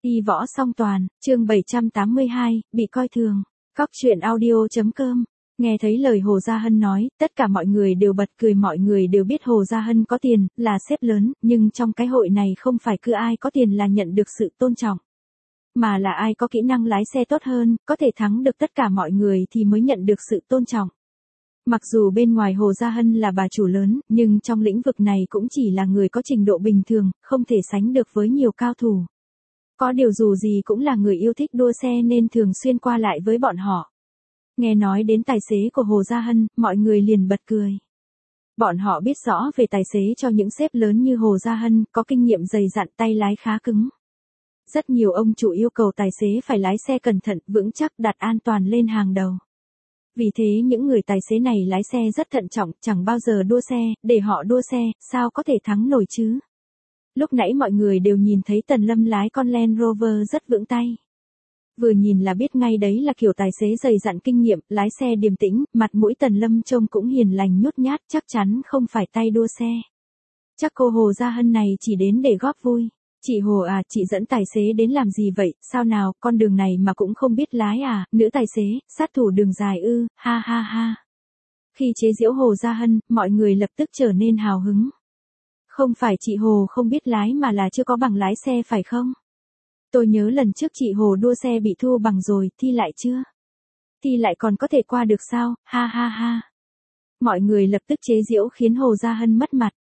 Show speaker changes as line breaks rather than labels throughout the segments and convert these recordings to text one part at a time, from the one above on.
Đi võ song toàn, chương 782, bị coi thường. Cóc truyện audio.com. Nghe thấy lời Hồ Gia Hân nói, tất cả mọi người đều bật cười, mọi người đều biết Hồ Gia Hân có tiền, là sếp lớn, nhưng trong cái hội này không phải cứ ai có tiền là nhận được sự tôn trọng. Mà là ai có kỹ năng lái xe tốt hơn, có thể thắng được tất cả mọi người thì mới nhận được sự tôn trọng. Mặc dù bên ngoài Hồ Gia Hân là bà chủ lớn, nhưng trong lĩnh vực này cũng chỉ là người có trình độ bình thường, không thể sánh được với nhiều cao thủ. Có điều dù gì cũng là người yêu thích đua xe nên thường xuyên qua lại với bọn họ. Nghe nói đến tài xế của Hồ Gia Hân, mọi người liền bật cười. Bọn họ biết rõ về tài xế cho những sếp lớn như Hồ Gia Hân, có kinh nghiệm dày dặn, tay lái khá cứng. Rất nhiều ông chủ yêu cầu tài xế phải lái xe cẩn thận, vững chắc, đặt an toàn lên hàng đầu. Vì thế những người tài xế này lái xe rất thận trọng, chẳng bao giờ đua xe, để họ đua xe, sao có thể thắng nổi chứ? Lúc nãy mọi người đều nhìn thấy Tần Lâm lái con Land Rover rất vững tay. Vừa nhìn là biết ngay đấy là kiểu tài xế dày dặn kinh nghiệm, lái xe điềm tĩnh, mặt mũi Tần Lâm trông cũng hiền lành nhút nhát, chắc chắn không phải tay đua xe. Chắc cô Hồ Gia Hân này chỉ đến để góp vui. Chị Hồ à, chị dẫn tài xế đến làm gì vậy, sao nào, con đường này mà cũng không biết lái à, nữ tài xế, sát thủ đường dài ư, ha ha ha. Khi chế giễu Hồ Gia Hân, mọi người lập tức trở nên hào hứng. Không phải chị Hồ không biết lái mà là chưa có bằng lái xe phải không? Tôi nhớ lần trước chị Hồ đua xe bị thua bằng rồi, thi lại chưa? Thi lại còn có thể qua được sao, ha ha ha. Mọi người lập tức chế giễu khiến Hồ Gia Hân mất mặt.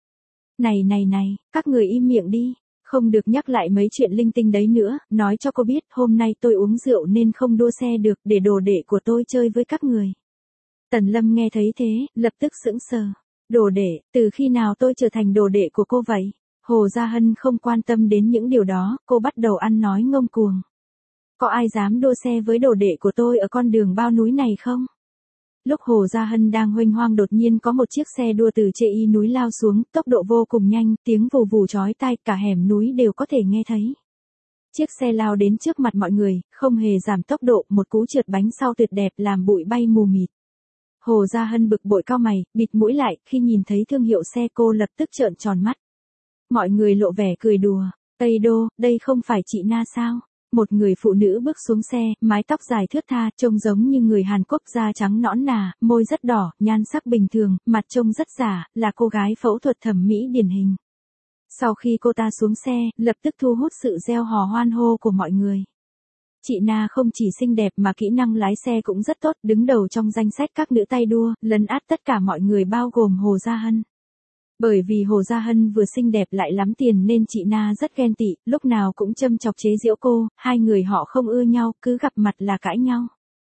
Này, các người im miệng đi. Không được nhắc lại mấy chuyện linh tinh đấy nữa, nói cho cô biết hôm nay tôi uống rượu nên không đua xe được, để đồ đệ của tôi chơi với các người. Tần Lâm nghe thấy thế, lập tức sững sờ. Đồ đệ, từ khi nào tôi trở thành đồ đệ của cô vậy? Hồ Gia Hân không quan tâm đến những điều đó, cô bắt đầu ăn nói ngông cuồng. Có ai dám đua xe với đồ đệ của tôi ở con đường bao núi này không? Lúc Hồ Gia Hân đang huênh hoang đột nhiên có một chiếc xe đua từ trên y núi lao xuống, tốc độ vô cùng nhanh, tiếng vù vù chói tai, cả hẻm núi đều có thể nghe thấy. Chiếc xe lao đến trước mặt mọi người, không hề giảm tốc độ, một cú trượt bánh sau tuyệt đẹp làm bụi bay mù mịt. Hồ Gia Hân bực bội cau mày, bịt mũi lại, khi nhìn thấy thương hiệu xe cô lập tức trợn tròn mắt. Mọi người lộ vẻ cười đùa, Tây Đô, đây không phải chị Na sao? Một người phụ nữ bước xuống xe, mái tóc dài thướt tha, trông giống như người Hàn Quốc, da trắng nõn nà, môi rất đỏ, nhan sắc bình thường, mặt trông rất giả, là cô gái phẫu thuật thẩm mỹ điển hình. Sau khi cô ta xuống xe, lập tức thu hút sự reo hò hoan hô của mọi người. Chị Na không chỉ xinh đẹp mà kỹ năng lái xe cũng rất tốt, đứng đầu trong danh sách các nữ tay đua, lấn át tất cả mọi người bao gồm Hồ Gia Hân. Bởi vì Hồ Gia Hân vừa xinh đẹp lại lắm tiền nên chị Na rất ghen tị, lúc nào cũng châm chọc chế giễu cô, hai người họ không ưa nhau, cứ gặp mặt là cãi nhau.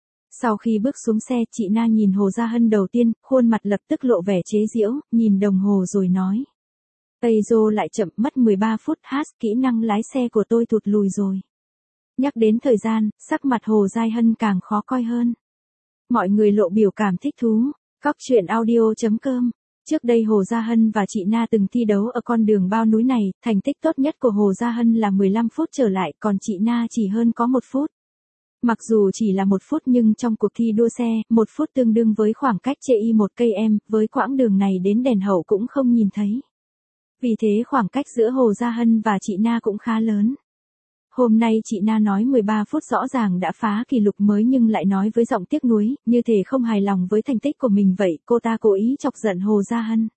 Sau khi bước xuống xe, chị Na nhìn Hồ Gia Hân đầu tiên, khuôn mặt lập tức lộ vẻ chế giễu, nhìn đồng hồ rồi nói. Tây Dô lại chậm, mất 13 phút, kỹ năng lái xe của tôi tụt lùi rồi. Nhắc đến thời gian, sắc mặt Hồ Gia Hân càng khó coi hơn. Mọi người lộ biểu cảm thích thú. Cóc truyện audio.com. Trước đây Hồ Gia Hân và chị Na từng thi đấu ở con đường bao núi này, thành tích tốt nhất của Hồ Gia Hân là 15 phút trở lại, còn chị Na chỉ hơn có 1 phút. Mặc dù chỉ là 1 phút nhưng trong cuộc thi đua xe, 1 phút tương đương với khoảng cách chênh 1 km, với quãng đường này đến đèn hậu cũng không nhìn thấy. Vì thế khoảng cách giữa Hồ Gia Hân và chị Na cũng khá lớn. Hôm nay chị Na nói 13 phút rõ ràng đã phá kỷ lục mới nhưng lại nói với giọng tiếc nuối, như thể không hài lòng với thành tích của mình vậy, cô ta cố ý chọc giận Hồ Gia Hân.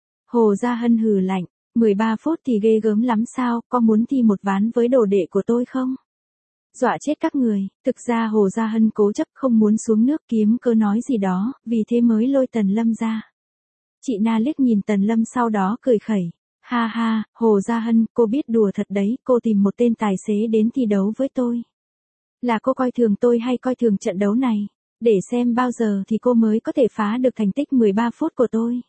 Hồ Gia Hân hừ lạnh, 13 phút thì ghê gớm lắm sao, có muốn thi một ván với đồ đệ của tôi không? Dọa chết các người, thực ra Hồ Gia Hân cố chấp không muốn xuống nước kiếm cớ nói gì đó, vì thế mới lôi Tần Lâm ra. Chị Na liếc nhìn Tần Lâm sau đó cười khẩy. Ha ha, Hồ Gia Hân, cô biết đùa thật đấy, cô tìm một tên tài xế đến thi đấu với tôi. Là cô coi thường tôi hay coi thường trận đấu này? Để xem bao giờ thì cô mới có thể phá được thành tích 13 phút của tôi.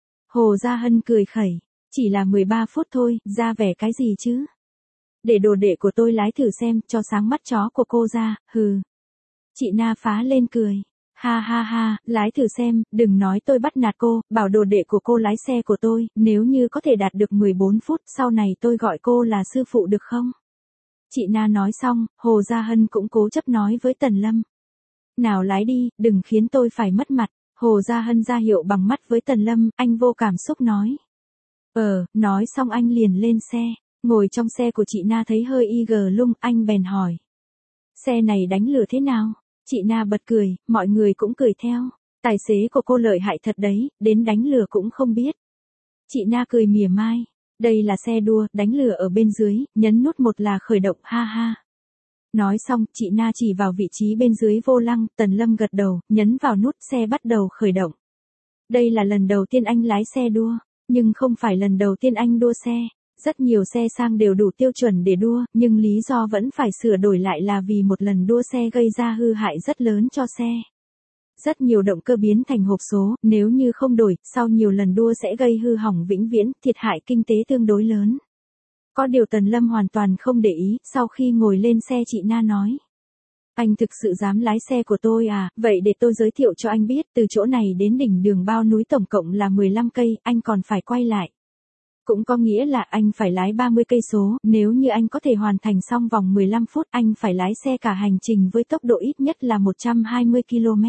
Hồ Gia Hân cười khẩy, chỉ là 13 phút thôi, ra vẻ cái gì chứ? Để đồ đệ của tôi lái thử xem, cho sáng mắt chó của cô ra, hừ. Chị Na phá lên cười. Ha ha ha, lái thử xem, đừng nói tôi bắt nạt cô, bảo đồ đệ của cô lái xe của tôi, nếu như có thể đạt được 14 phút, sau này tôi gọi cô là sư phụ được không? Chị Na nói xong, Hồ Gia Hân cũng cố chấp nói với Tần Lâm. Nào lái đi, đừng khiến tôi phải mất mặt. Hồ Gia Hân ra hiệu bằng mắt với Tần Lâm, anh vô cảm xúc nói. Nói xong anh liền lên xe. Ngồi trong xe của chị Na thấy hơi lung, anh bèn hỏi. Xe này đánh lừa thế nào? Chị Na bật cười, mọi người cũng cười theo. Tài xế của cô lợi hại thật đấy, đến đánh lừa cũng không biết. Chị Na cười mỉa mai. Đây là xe đua, đánh lừa ở bên dưới, nhấn nút một là khởi động, ha ha. Nói xong, chị Na chỉ vào vị trí bên dưới vô lăng, Tần Lâm gật đầu, nhấn vào nút, xe bắt đầu khởi động. Đây là lần đầu tiên anh lái xe đua, nhưng không phải lần đầu tiên anh đua xe. Rất nhiều xe sang đều đủ tiêu chuẩn để đua, nhưng lý do vẫn phải sửa đổi lại là vì một lần đua xe gây ra hư hại rất lớn cho xe. Rất nhiều động cơ biến thành hộp số, nếu như không đổi, sau nhiều lần đua sẽ gây hư hỏng vĩnh viễn, thiệt hại kinh tế tương đối lớn. Có điều Tần Lâm hoàn toàn không để ý, sau khi ngồi lên xe chị Na nói. Anh thực sự dám lái xe của tôi à, vậy để tôi giới thiệu cho anh biết, từ chỗ này đến đỉnh đường bao núi tổng cộng là 15 cây, anh còn phải quay lại. Cũng có nghĩa là anh phải lái 30 cây số, nếu như anh có thể hoàn thành xong vòng 15 phút, anh phải lái xe cả hành trình với tốc độ ít nhất là 120 km.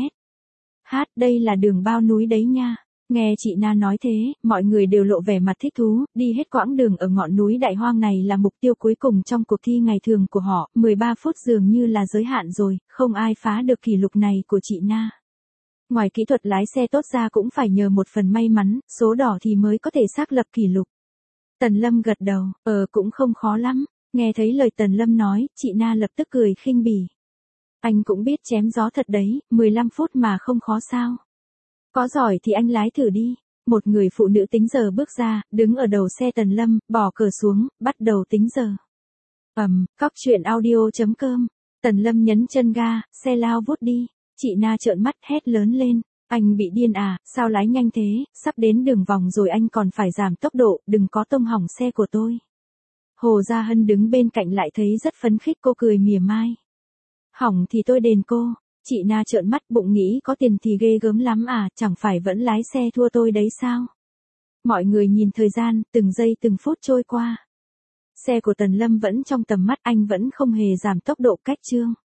Đây là đường bao núi đấy nha. Nghe chị Na nói thế, mọi người đều lộ vẻ mặt thích thú, đi hết quãng đường ở ngọn núi đại hoang này là mục tiêu cuối cùng trong cuộc thi ngày thường của họ, 13 phút dường như là giới hạn rồi, không ai phá được kỷ lục này của chị Na. Ngoài kỹ thuật lái xe tốt ra cũng phải nhờ một phần may mắn, số đỏ thì mới có thể xác lập kỷ lục. Tần Lâm gật đầu, cũng không khó lắm. Nghe thấy lời Tần Lâm nói, chị Na lập tức cười khinh bỉ. Anh cũng biết chém gió thật đấy, 15 phút mà không khó sao. Có giỏi thì anh lái thử đi. Một người phụ nữ tính giờ bước ra, đứng ở đầu xe Tần Lâm, bỏ cờ xuống, bắt đầu tính giờ. Cóc truyện audio.com. Tần Lâm nhấn chân ga, xe lao vút đi. Chị Na trợn mắt hét lớn lên. Anh bị điên à, sao lái nhanh thế, sắp đến đường vòng rồi anh còn phải giảm tốc độ, đừng có tông hỏng xe của tôi. Hồ Gia Hân đứng bên cạnh lại thấy rất phấn khích, cô cười mỉa mai. Hỏng thì tôi đền cô. Chị Na trợn mắt, bụng nghĩ có tiền thì ghê gớm lắm à, chẳng phải vẫn lái xe thua tôi đấy sao? Mọi người nhìn thời gian, từng giây từng phút trôi qua. Xe của Tần Lâm vẫn trong tầm mắt, anh vẫn không hề giảm tốc độ cách chương.